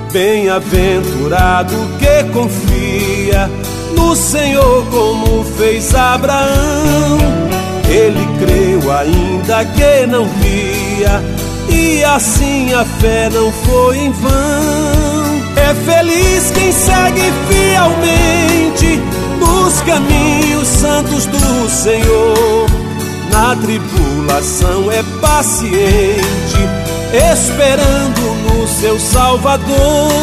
Bem-aventurado que confia no Senhor como fez Abraão. Ele creu ainda que não via, e assim a fé não foi em vão. É feliz quem segue fielmente nos caminhos santos do Senhor. Na tribulação é paciente, esperando no seu Salvador.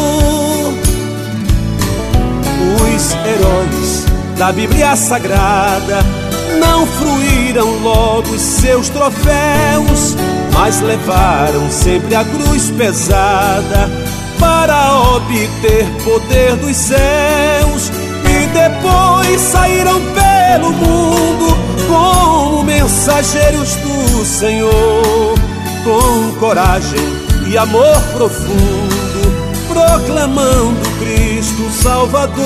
Os heróis da Bíblia Sagrada não fruíram logo os seus troféus, mas levaram sempre a cruz pesada para obter poder dos céus. E depois saíram pelo mundo como mensageiros do Senhor, com coragem e amor profundo, proclamando Cristo Salvador.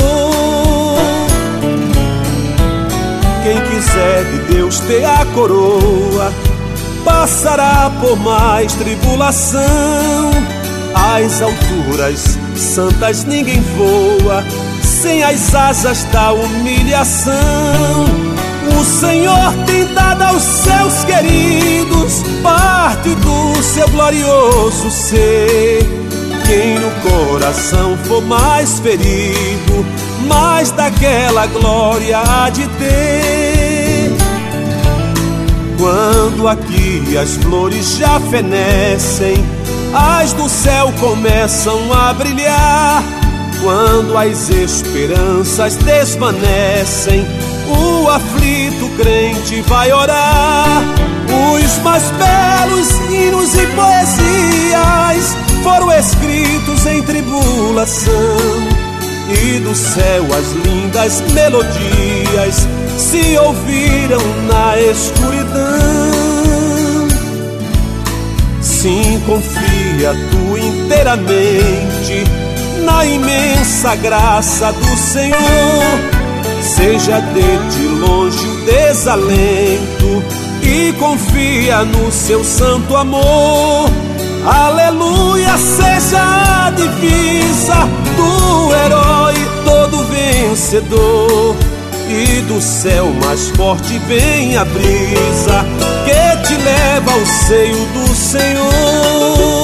Quem quiser de Deus ter a coroa, passará por mais tribulação. Às alturas santas ninguém voa sem as asas da humilhação. O Senhor tem dado aos seus queridos parte do seu glorioso ser. Quem no coração for mais ferido, mais daquela glória há de ter. Quando aqui as flores já fenecem, as do céu começam a brilhar. Quando as esperanças desvanecem, o aflito crente vai orar. Os mais belos hinos e poesias foram escritos em tribulação, e do céu as lindas melodias se ouviram na escuridão. Sim, confia tu inteiramente na imensa graça do Senhor. Seja de ti longe o desalento e confia no seu santo amor. Aleluia, seja a divisa do herói todo vencedor. E do céu mais forte vem a brisa que te leva ao seio do Senhor.